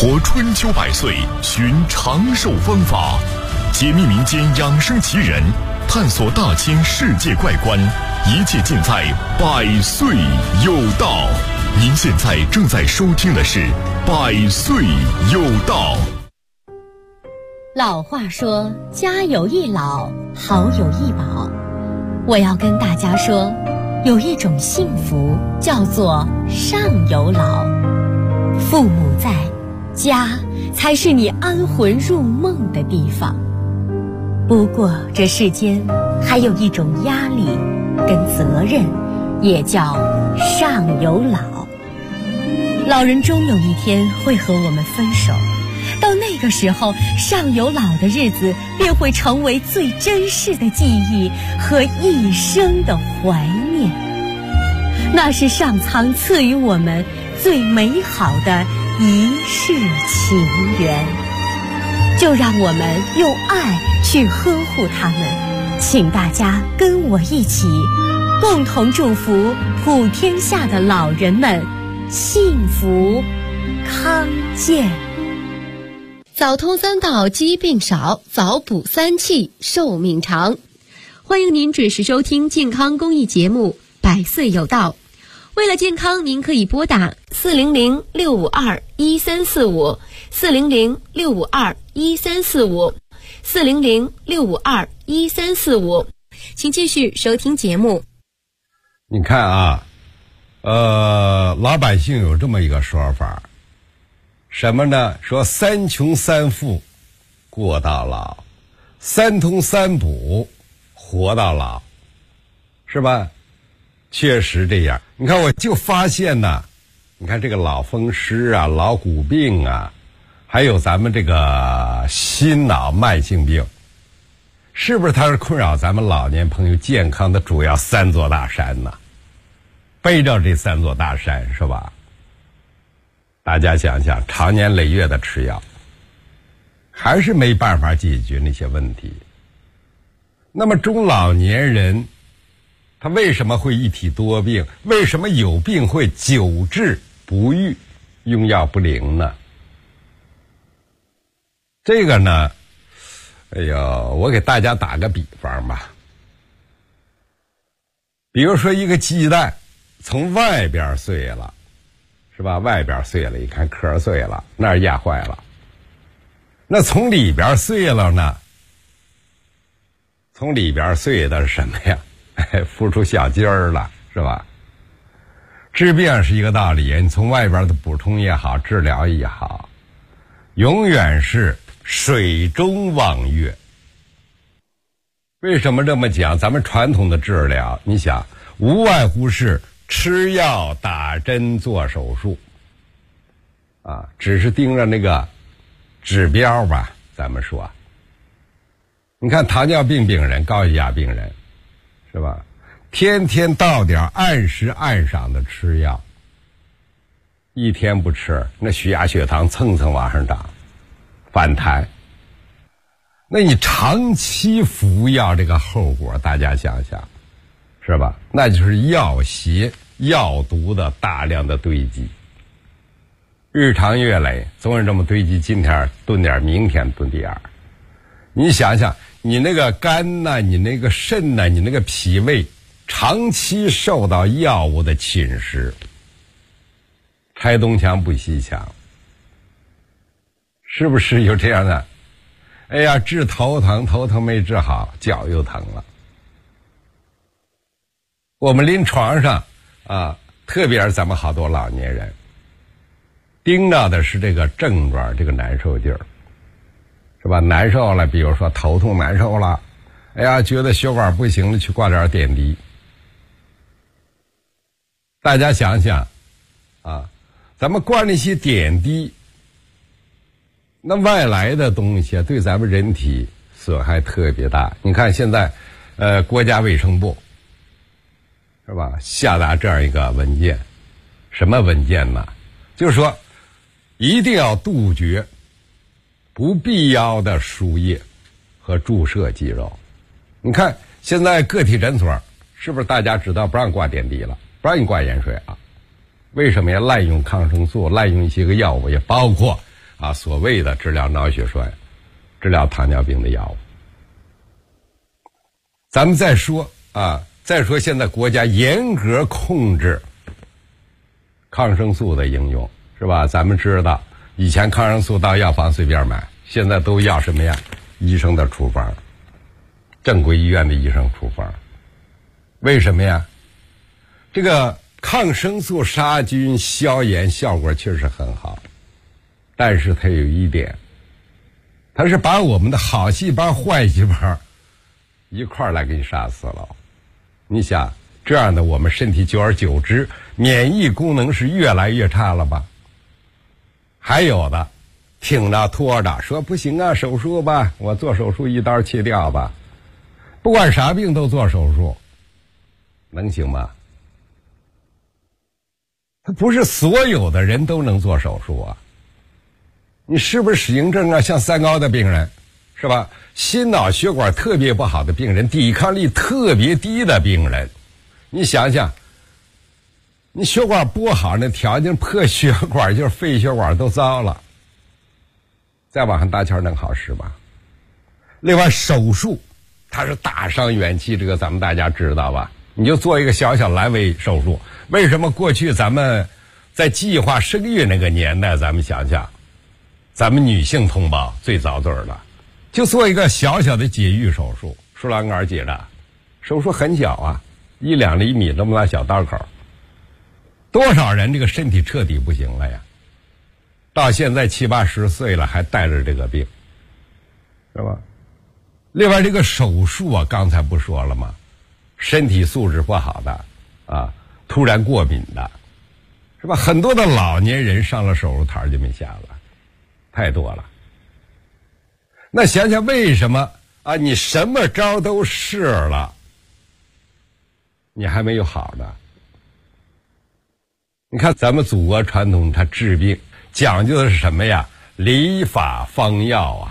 活春秋百岁，寻长寿方法，解密民间养生奇人，探索大千世界怪观，一切尽在百岁有道。您现在正在收听的是百岁有道。 老话说，家有一老，好有一宝。我要跟大家说，有一种幸福叫做上有老。父母在，家才是你安魂入梦的地方。不过这世间还有一种压力跟责任，也叫上有老。老人终有一天会和我们分手，到那个时候，上有老的日子便会成为最珍视的记忆和一生的怀念。那是上苍赐予我们最美好的一世情缘，就让我们用爱去呵护他们。请大家跟我一起，共同祝福普天下的老人们幸福康健。 早通三道，疾病少；早补三气，寿命长。欢迎您准时收听健康公益节目《百岁有道》。为了健康，您可以拨打400-652-1345、400-652-1345、400-652-1345。请继续收听节目。 你看啊，老百姓有这么一个说法，什么呢？说三穷三富过到老，三通三补活到老，是吧？确实这样。你看，我就发现呢，你看这个老风湿啊、老骨病啊，还有咱们这个心脑慢性病，是不是它是困扰咱们老年朋友健康的主要三座大山呢？背着这三座大山，是吧？大家想想，长年累月的吃药，还是没办法解决那些问题。那么中老年人他为什么会一体多病？为什么有病会久治不愈，用药不灵呢？这个呢，我给大家打个比方吧。比如说一个鸡蛋从外边碎了，是吧？外边碎了，一看壳碎了，那儿压坏了。那从里边碎了呢？从里边碎的是什么呀？孵出小鸡儿了，是吧？治病是一个道理，你从外边的补充也好，治疗也好，永远是水中望月。为什么这么讲？咱们传统的治疗，你想，无外乎是吃药、打针、做手术，啊，只是盯着那个指标吧。咱们说，你看糖尿病病人、高血压病人，是吧？天天到点按时按晌的吃药，一天不吃，那血压血糖蹭蹭往上涨，反弹。那你长期服药这个后果，大家想想，是吧？那就是药邪、药毒的大量的堆积，日长月累，总是这么堆积，今天炖点，明天炖点儿。你想想，你那个肝呐，你那个肾呐，你那个脾胃，长期受到药物的侵蚀，拆东墙补西墙，是不是有这样的？哎呀，治头疼，头疼没治好，脚又疼了。我们临床上啊，特别是咱们好多老年人，盯着的是这个症状，这个难受劲儿，是吧？难受了，比如说头痛难受了，哎呀，觉得血管不行了，去挂点点滴。大家想想啊，咱们挂那些点滴，那外来的东西对咱们人体损害特别大。你看现在国家卫生部，是吧，下达这样一个文件，什么文件呢？就是说一定要杜绝不必要的输液和注射肌肉。你看现在个体诊所是不是大家知道不让挂点滴了，不让你挂盐水啊？为什么呀？滥用抗生素，滥用一些个药物，也包括所谓的治疗脑血栓、治疗糖尿病的药物。咱们再说现在国家严格控制抗生素的应用，是吧？咱们知道以前抗生素到药房随便买，现在都要什么呀？医生的处方，正规医院的医生处方。为什么呀？这个抗生素杀菌消炎效果确实很好，但是它有一点，它是把我们的好细胞坏细胞一块来给你杀死了。你想这样的我们身体久而久之免疫功能是越来越差了吧？还有的挺着拖着说不行啊，手术吧，我做手术一刀切掉吧，不管啥病都做手术，能行吗？他不是所有的人都能做手术啊。你是不是适应症啊？像三高的病人，是吧？心脑血管特别不好的病人，抵抗力特别低的病人，你想想，你血管不好，那条件破血管就是肺血管都糟了，再往上搭桥能好使吗？另外手术它是大伤元气，这个咱们大家知道吧？你就做一个小小阑尾手术，为什么过去咱们在计划生育那个年代，咱们想想，咱们女性同胞最早嘴了，就做一个小小的节育手术，输卵管结扎，手术很小啊，1-2厘米这么大小刀口，多少人这个身体彻底不行了呀？到现在70-80岁了还带着这个病，是吧？另外这个手术啊，刚才不说了吗？身体素质不好的突然过敏的，是吧？很多的老年人上了手术台就没下了，太多了。那想想为什么你什么招都试了，你还没有好呢？你看咱们祖国传统，它治病讲究的是什么呀？理法方药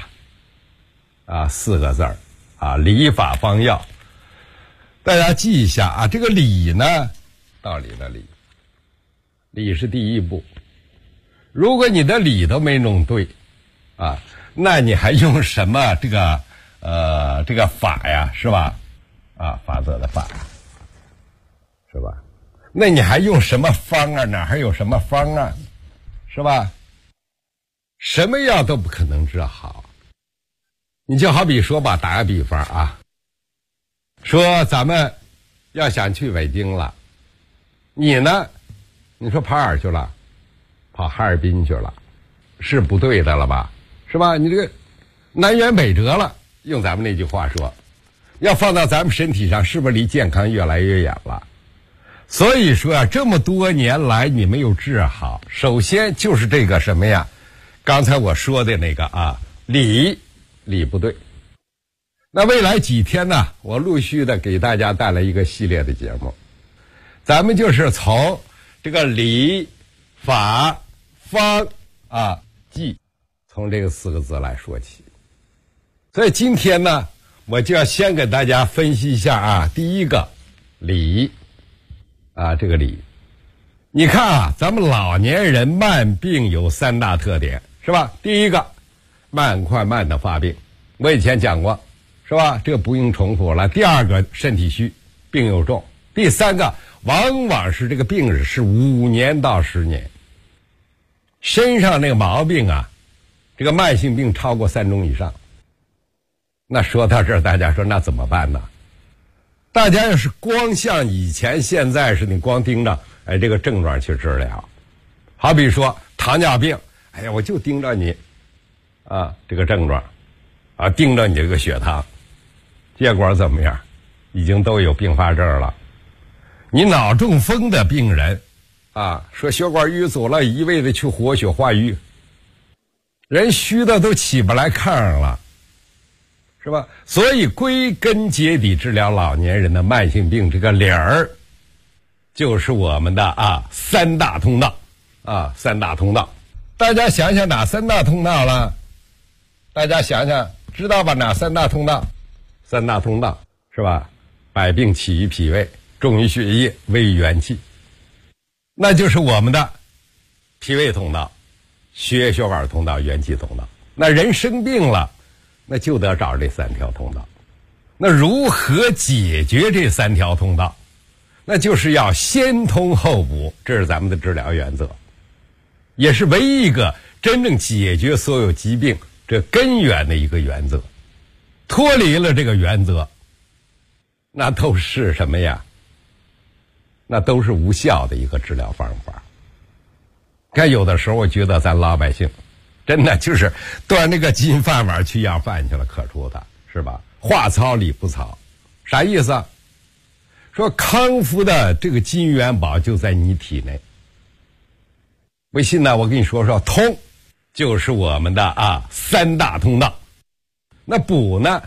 4个字理法方药。大家记一下这个理呢，道理的理，理是第一步。如果你的理都没弄对那你还用什么这个法呀，是吧？法则的法，是吧？那你还用什么方啊？哪还有什么方啊？是吧？什么药都不可能治好。你就好比说吧，打个比方说咱们要想去北京了，你呢？你说跑哪儿去了？跑哈尔滨去了，是不对的了吧？是吧？你这个南辕北辙了，用咱们那句话说，要放到咱们身体上，是不是离健康越来越远了？所以说这么多年来你没有治好，首先就是这个什么呀？刚才我说的那个理不对。那未来几天呢，我陆续的给大家带来一个系列的节目，咱们就是从这个理、法、方、剂，从这个4个字来说起。所以今天呢，我就要先给大家分析一下第一个理这个理，你看咱们老年人慢病有3大特点，是吧？第一个，快慢的发病，我以前讲过，是吧？这个不用重复了。第二个，身体虚，病又重。第三个，往往是这个病史是5年到10年，身上那个毛病这个慢性病超过3种以上。那说到这儿，大家说那怎么办呢？大家要是光像以前现在是你光盯着这个症状去治疗，好比说糖尿病，我就盯着你这个症状盯着你这个血糖，结果怎么样？已经都有并发症了。你脑中风的病人说血管淤阻了，一味的去活血化瘀，人虚的都起不来炕了，是吧？所以归根结底治疗老年人的慢性病这个理儿，就是我们的3大通道3大通道。大家想想哪3大通道了？大家想想知道吧？哪3大通道？3大通道是吧？百病起于脾胃，重于血液，危于元气，那就是我们的脾胃通道血液血管通道、元气通道。那人生病了，那就得找这3条通道。那如何解决这3条通道？那就是要先通后补，这是咱们的治疗原则，也是唯一一个真正解决所有疾病这根源的一个原则。脱离了这个原则，那都是什么呀？那都是无效的一个治疗方法。看有的时候我觉得咱老百姓真的就是端那个金饭碗去要饭去了，可出的是吧？话糙理不糙，啥意思啊？说康复的这个金元宝就在你体内。微信呢，我跟你说说，通就是我们的3大通道。那补呢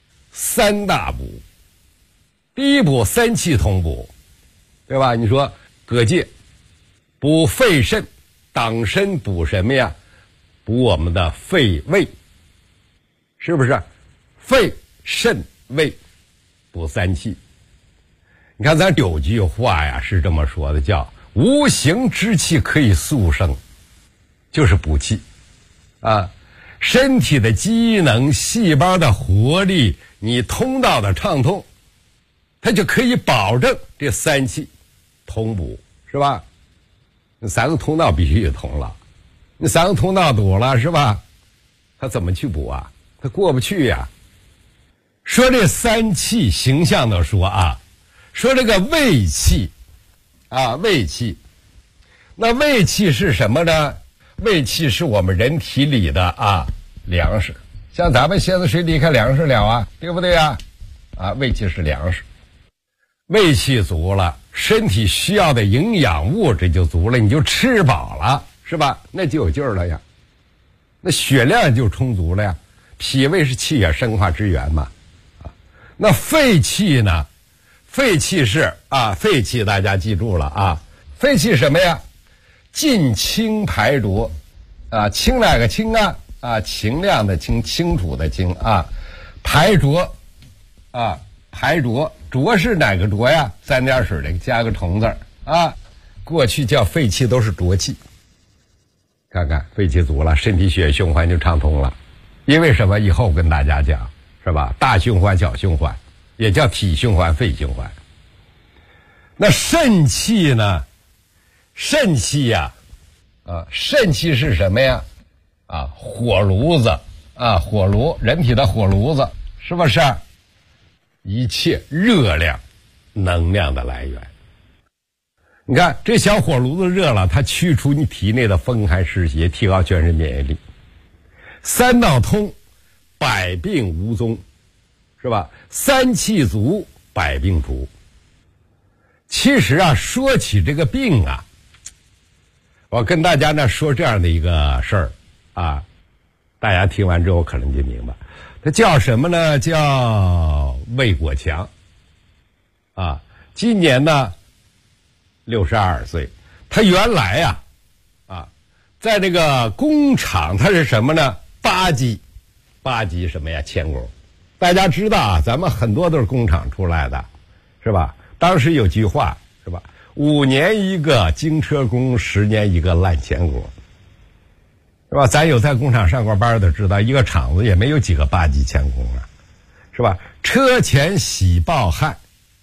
，3大补。第一补3气通补，对吧？你说葛芥补肺肾，党参补什么呀？补我们的肺胃，是不是？肺肾胃补3气。你看咱有句话呀是这么说的，叫无形之气可以速生，就是补气啊。身体的机能、细胞的活力，你通道的畅通，它就可以保证这3气通补，是吧？那3个通道必须得通了，那3个通道堵了，是吧？它怎么去补啊？它过不去呀。说这3气，形象的说说这个胃气胃气。那胃气是什么呢？胃气是我们人体里的粮食，像咱们现在谁离开粮食了啊？对不对啊？胃气是粮食，胃气足了，身体需要的营养物质就足了，你就吃饱了，是吧？那就有劲儿了呀，那血量就充足了呀。脾胃是气血生化之源嘛，那肺气呢？肺气是肺气大家记住了肺气什么呀？进清排浊清哪个清清亮的清，清楚的清排浊排浊，浊是哪个浊呀？3点水的加个虫字过去叫肺气都是浊气。看看肺气足了，身体血液循环就畅通了。因为什么？以后跟大家讲，是吧？大循环小循环，也叫体循环肺循环。那肾气呢？肾气呀肾气是什么呀？火炉子火炉，人体的火炉子，是不是？一切热量能量的来源。你看这小火炉子热了，它去除你体内的风寒湿邪，提高全身免疫力。3道通，百病无踪，是吧？3气足，百病除。其实说起这个病我跟大家呢说这样的一个事儿大家听完之后可能就明白，它叫什么呢？叫魏国强今年呢62岁。他原来在这个工厂，他是什么呢？8级什么呀？钳工。大家知道咱们很多都是工厂出来的，是吧？当时有句话，是吧？5年一个精车工，10年一个烂钳工，是吧？咱有在工厂上过班的知道，一个厂子也没有几个8级钳工是吧？车前洗抱汗，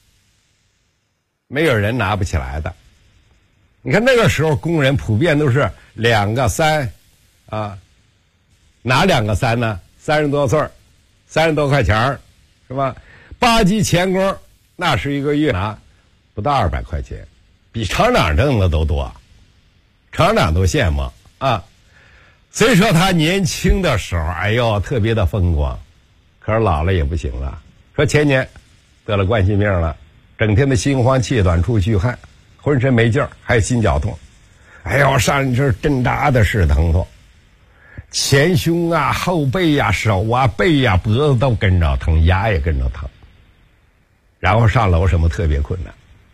没有人拿不起来的。你看那个时候工人普遍都是2个3哪2个3呢？30多岁，30多块钱是吧？8级钳工那是一个月拿不到200块钱，比厂长挣的都多，厂长都羡慕所以说他年轻的时候特别的风光，可是老了也不行了。说前年得了冠心病了，整天的心慌气短出虚汗，浑身没劲儿，还有心绞痛，上这针扎的是疼痛，前胸后背手背脖子都跟着疼，牙也跟着疼，然后上楼什么特别困难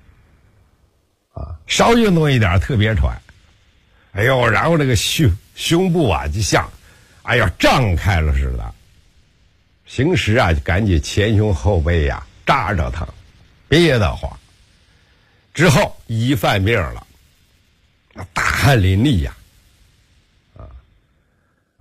稍运动一点特别喘，然后这个胸部就像胀开了似的，平时赶紧前胸后背扎着疼，憋得慌。之后一犯病了，大汗淋漓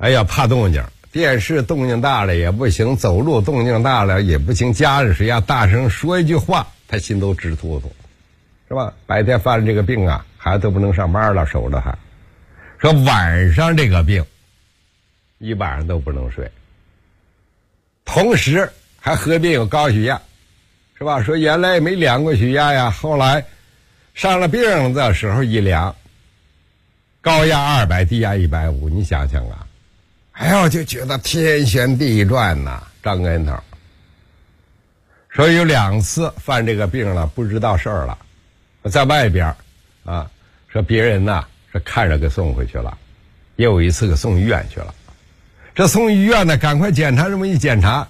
哎呀，怕动静，电视动静大了也不行，走路动静大了也不行，家里谁要大声说一句话，他心都直突突，是吧？白天犯了这个病啊，孩子都不能上班了，守着他。说晚上这个病，一晚上都不能睡，同时还合并有高血压，是吧？说原来没量过血压呀，后来上了病的时候一量，高压200，低压150，你想想啊，哎呦，就觉得天旋地转呐，张跟头。说有2次犯这个病了，不知道事儿了，在外边啊，说别人呐是看着给送回去了，也有一次给送医院去了。这送医院呢，赶快检查，这么一检查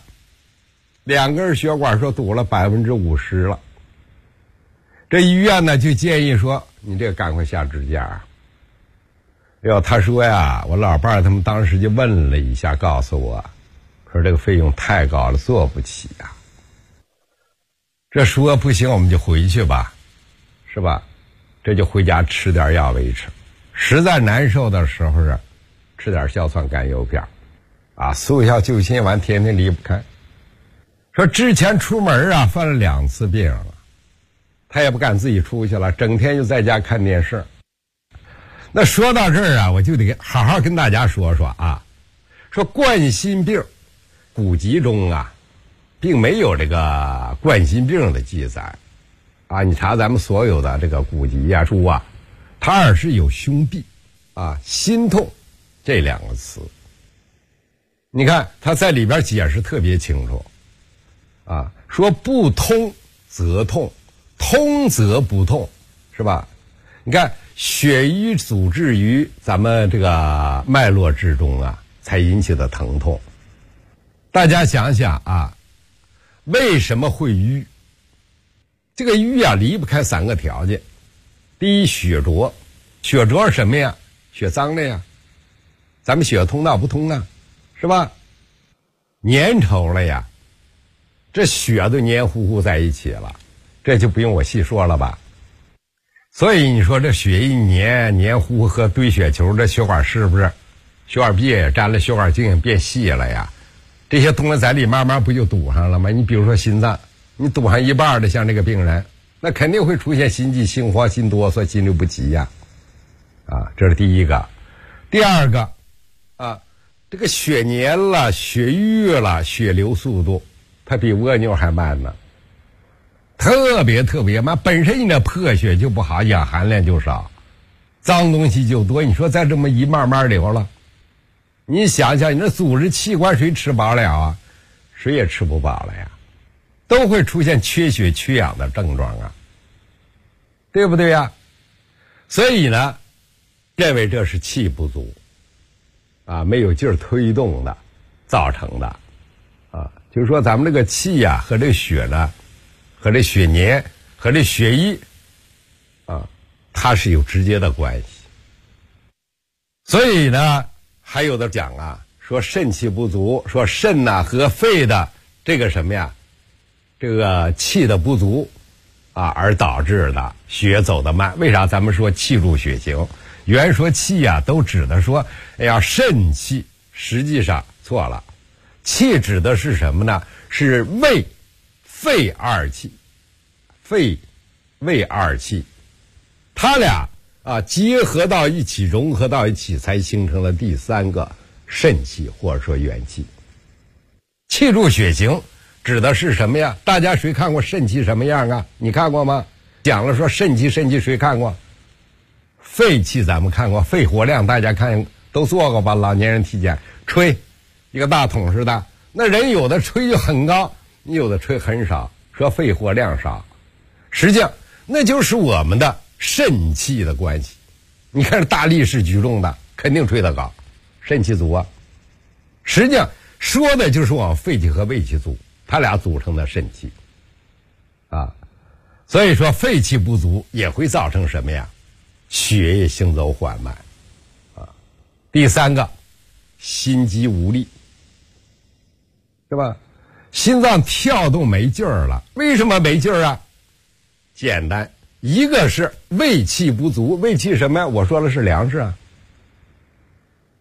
，2根血管说堵了50%了。这医院呢就建议说，你这个赶快下支架。哟，他说呀，我老伴儿他们当时就问了一下，告诉我，说这个费用太高了，做不起呀。这说不行，我们就回去吧，是吧？这就回家吃点药维持，实在难受的时候是吃点硝酸甘油片啊，速效救心丸天天离不开。说之前出门啊犯了2次病了，他也不敢自己出去了，整天就在家看电视。那说到这儿啊，我就得好好跟大家说说啊，说冠心病古籍中啊并没有这个冠心病的记载啊，你查咱们所有的这个古籍啊书啊，它是有胸痹啊心痛这2个词。你看他在里边解释特别清楚啊，说不通则痛，通则不痛，是吧？你看血瘀阻滞于咱们这个脉络之中啊，才引起的疼痛。大家想想啊，为什么会瘀？这个瘀啊离不开3个条件。第一，血浊。血浊是什么呀？血脏了呀，咱们血通道不通啊，是吧？粘稠了呀，这血都黏糊糊在一起了，这就不用我细说了吧。所以你说这血一黏糊糊和堆血球，这血管是不是血管壁也沾了，血管径也变细了呀？这些东西在里慢慢不就堵上了吗？你比如说心脏，你堵上一半的，像这个病人，那肯定会出现心悸、心慌、心哆嗦、心律不齐呀。啊，这是第一个。第二个啊，这个血黏了、血瘀了，血流速度它比蜗牛还慢呢，特别慢。本身你这破血就不好，氧含量就少，脏东西就多。你说再这么一慢慢流了，你想想，你这组织器官谁吃饱了啊？谁也吃不饱了呀，都会出现缺血缺氧的症状啊，对不对呀？所以呢，认为这是气不足啊，没有劲儿推动的造成的啊。就是说咱们这个气呀和这个血呢，和这血黏和这血瘀啊，它是有直接的关系。所以呢，还有的讲啊，说肾气不足，说肾呐和肺的这个什么呀，这个气的不足啊，而导致的血走得慢。为啥咱们说气助血行？原说气啊都指的说，哎呀肾气，实际上错了，气指的是什么呢？是胃、肺二气，肺、胃二气，它俩啊结合到一起，融合到一起，才形成了第3个肾气，或者说元气。气助血行指的是什么呀？大家谁看过肾气什么样啊？你看过吗？讲了说肾气谁看过？肺气咱们看过，肺活量大家看都做过吧？老年人体检吹一个大桶似的，那人有的吹就很高，你有的吹很少，说肺活量少，实际上那就是我们的肾气的关系。你看大力士举重的肯定吹得高，肾气足啊。实际上说的就是我们肺气和胃气足，它俩组成的肾气啊。所以说肺气不足也会造成什么呀？血液行走缓慢啊。第3个，心肌无力，是吧？心脏跳动没劲儿了，为什么没劲儿啊？简单，一个是胃气不足，胃气什么呀？我说了是粮食啊，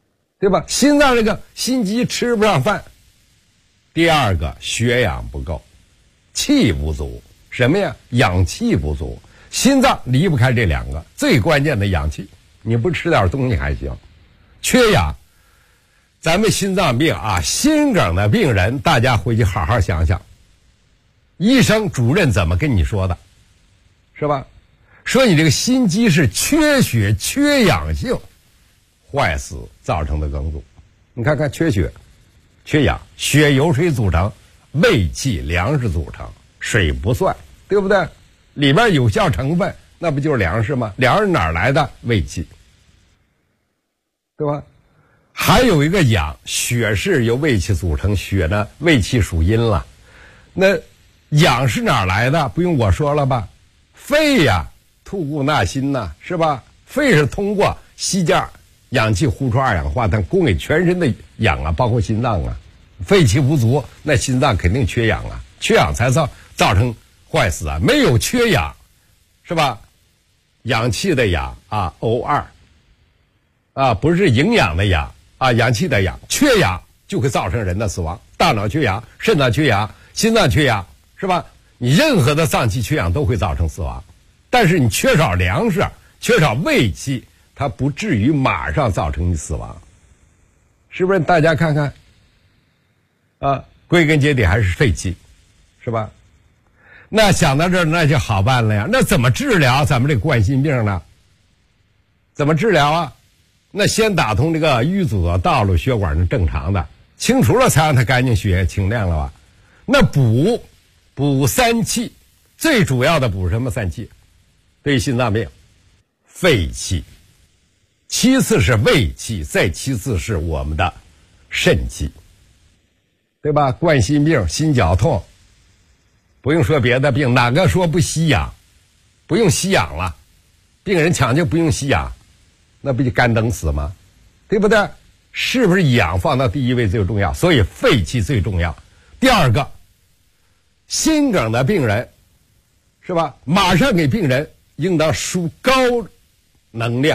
对吧？心脏这个心肌吃不上饭。第二个，血氧不够，气不足。什么呀？氧气不足。心脏离不开这两个，最关键的氧气。你不吃点东西还行，缺氧。咱们心脏病啊，心梗的病人，大家回去好好想想，医生主任怎么跟你说的，是吧？说你这个心肌是缺血缺氧性坏死造成的梗阻。你看看，缺血缺氧，血由水组成，胃气粮食组成，水不算，对不对？里边有效成分那不就是粮食吗？粮食哪儿来的？胃气，对吧？还有一个氧，血是由胃气组成，血呢胃气属阴了。那氧是哪儿来的？不用我说了吧？肺呀，吐故纳新呐，是吧？肺是通过吸架氧气呼出二氧化碳，供给全身的氧啊，包括心脏啊。肺气不足，那心脏肯定缺氧啊，缺氧才造成坏死啊。没有缺氧，是吧？氧气的氧啊 ，O2 啊，不是营养的氧啊，氧气的氧，缺氧就会造成人的死亡。大脑缺氧，肾脏缺氧，心脏缺氧，是吧？你任何的脏器缺氧都会造成死亡，但是你缺少粮食，缺少胃气，它不至于马上造成你死亡，是不是？大家看看，啊，归根结底还是肺气，是吧？那想到这儿，那就好办了呀。那怎么治疗咱们这个冠心病呢？怎么治疗啊？那先打通这个淤阻的道路，血管是正常的，清除了才让它干净，血液清亮了吧？那补三气，最主要的补什么三气？对于心脏病，肺气，其次是胃气，再其次是我们的肾气，对吧？冠心病、心绞痛，不用说别的病，哪个说不吸氧？不用吸氧了，病人抢救不用吸氧，那不就干等死吗？对不对？是不是氧放到第一位最重要？所以肺气最重要。第二个，心梗的病人，是吧？马上给病人应当输高能量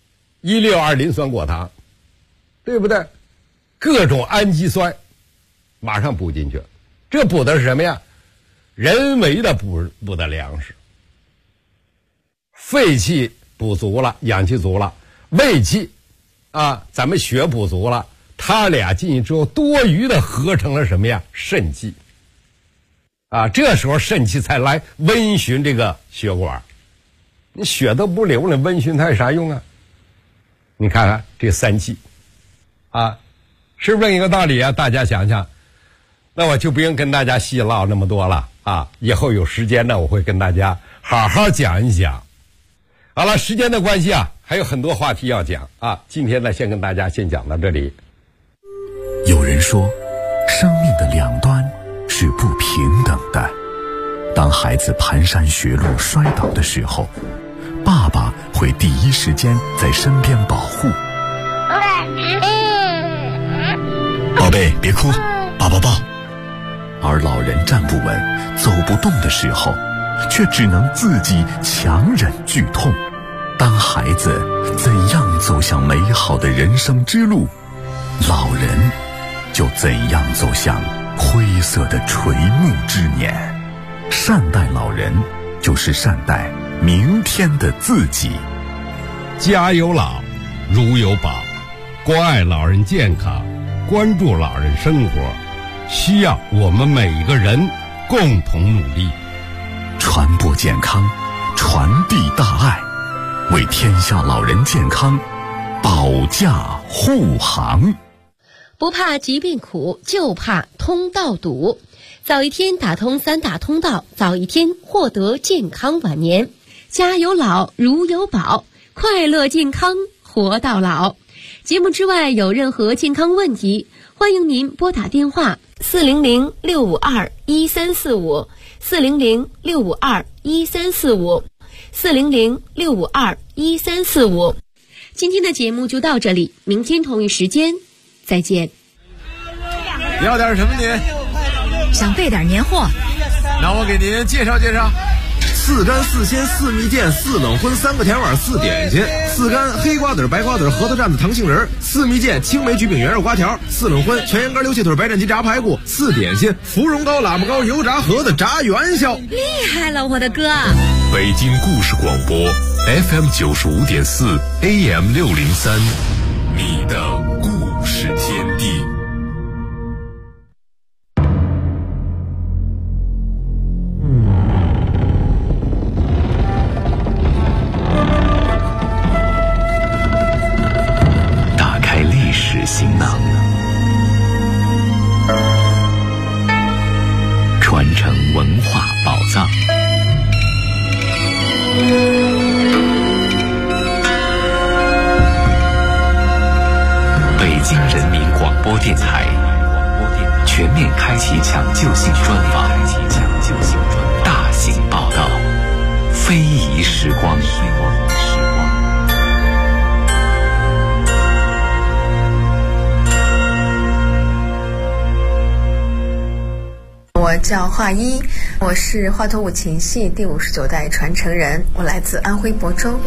162磷酸果糖，对不对？各种氨基酸马上补进去。这补的是什么呀？人为的补的粮食。肺气补足了，氧气足了，胃气啊，咱们血补足了，它俩进去之后，多余的合成了什么呀？肾气啊，这时候肾气才来温煦这个血管。你血都不流了，温煦它有啥用啊？你看看这三气啊，是不是一个道理啊？大家想想，那我就不用跟大家细唠那么多了啊，以后有时间呢，我会跟大家好好讲一讲。好了，时间的关系啊，还有很多话题要讲啊，今天呢，先跟大家先讲到这里。 有人说，生命的两端是不平等的。当孩子蹒跚学路摔倒的时候，爸爸会第一时间在身边保护。宝贝，别哭，爸爸抱。而老人站不稳、走不动的时候，却只能自己强忍剧痛。当孩子怎样走向美好的人生之路，老人就怎样走向灰色的垂暮之年。善待老人，就是善待明天的自己。 家有老，如有宝，关爱老人健康，关注老人生活，需要我们每一个人共同努力。 传播健康，传递大爱，为天下老人健康保驾护航。 不怕疾病苦，就怕通道堵。早一天打通3大通道，早一天获得健康晚年。家有老，如有宝，快乐健康活到老。节目之外有任何健康问题，欢迎您拨打电话400-652-1345 400-652-1345 400-652-1345。今天的节目就到这里，明天同一时间再见。 要点什么您？ 想备点年货， 那我给您介绍介绍。 4干4鲜4蜜饯4冷荤3个甜碗4点心，4干黑瓜子白瓜子核桃蘸子糖杏仁，4蜜饯青梅菊饼圆肉瓜条，4冷荤全羊肝溜切腿白斩鸡炸排骨，4点心芙蓉糕喇叭糕油炸盒子炸元宵。 厉害了，我的哥！ 北京故事广播 FM 95.4 AM 603，你的故事天地。 打开历史行囊，传承文化宝藏。北京人民广播电台全面开启抢救性专访，大型报道，非遗时光。 我叫华一，我是华佗五禽戏第59代传承人，我来自安徽亳州。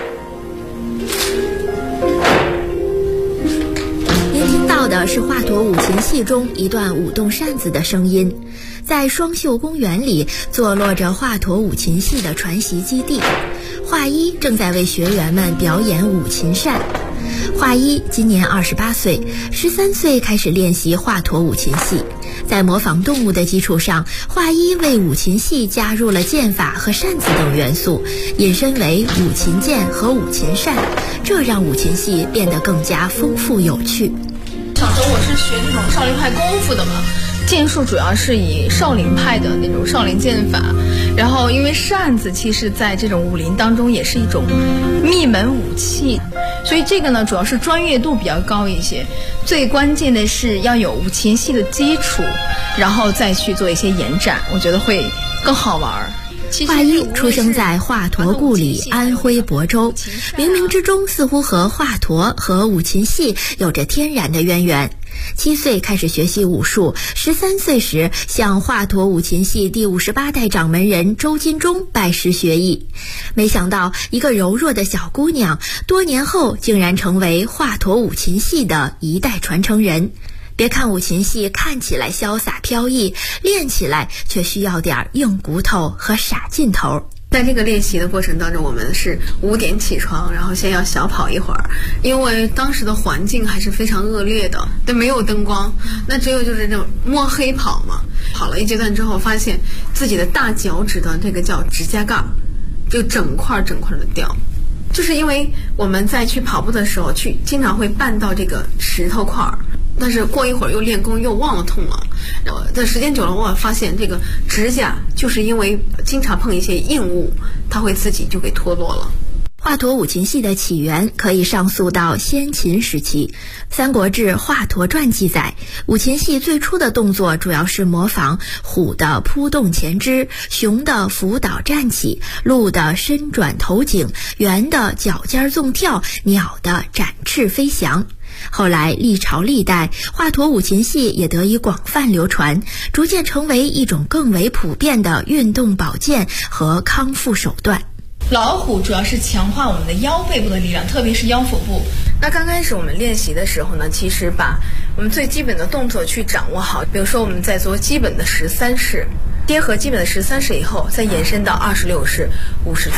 您听到的是华佗五禽戏中一段舞动扇子的声音。在双秀公园里坐落着华佗五禽戏的传习基地，华一正在为学员们表演五禽扇。华一今年28岁，13岁开始练习华佗五禽戏。在模仿动物的基础上，华一为五禽戏加入了剑法和扇子等元素，引申为五禽剑和五禽扇，这让五禽戏变得更加丰富有趣。 小时候我是学那种少林派功夫的嘛，剑术主要是以少林派的那种少林剑法，然后因为扇子其实在这种武林当中也是一种秘门武器，所以这个呢主要是专业度比较高一些，最关键的是要有五禽戏的基础，然后再去做一些延展，我觉得会更好玩。 华一出生在华佗故里安徽亳州，冥冥之中似乎和华佗和五禽戏有着天然的渊源。7岁开始学习武术，13岁时向华佗五禽戏第58代掌门人周金忠拜师学艺。没想到一个柔弱的小姑娘，多年后竟然成为华佗五禽戏的一代传承人。别看五禽戏看起来潇洒飘逸，练起来却需要点硬骨头和傻劲头。 在这个练习的过程当中，我们是5点起床，然后先要小跑一会儿，因为当时的环境还是非常恶劣的，但没有灯光，那只有就是这种摸黑跑嘛。跑了一阶段之后，发现自己的大脚趾的这个叫指甲盖就整块的掉，就是因为我们在去跑步的时候经常会绊到这个石头块儿，但是过一会儿又练功又忘了痛了，然后但时间久了我发现这个指甲就是因为经常碰一些硬物，它会自己就给脱落了。 华佗五禽戏的起源可以上溯到先秦时期，《三国志·华佗传》记载，五禽戏最初的动作主要是模仿虎的扑动前肢，熊的伏倒站起，鹿的伸转头颈，猿的脚尖纵跳，鸟的展翅飞翔。后来历朝历代，华佗五禽戏也得以广泛流传，逐渐成为一种更为普遍的运动保健和康复手段。 老虎主要是强化我们的腰背部的力量，特别是腰腹部。 那刚开始我们练习的时候呢，其实把我们最基本的动作去掌握好，比如说我们在做基本的13式，结合基本的13式以后，再延伸到26式、54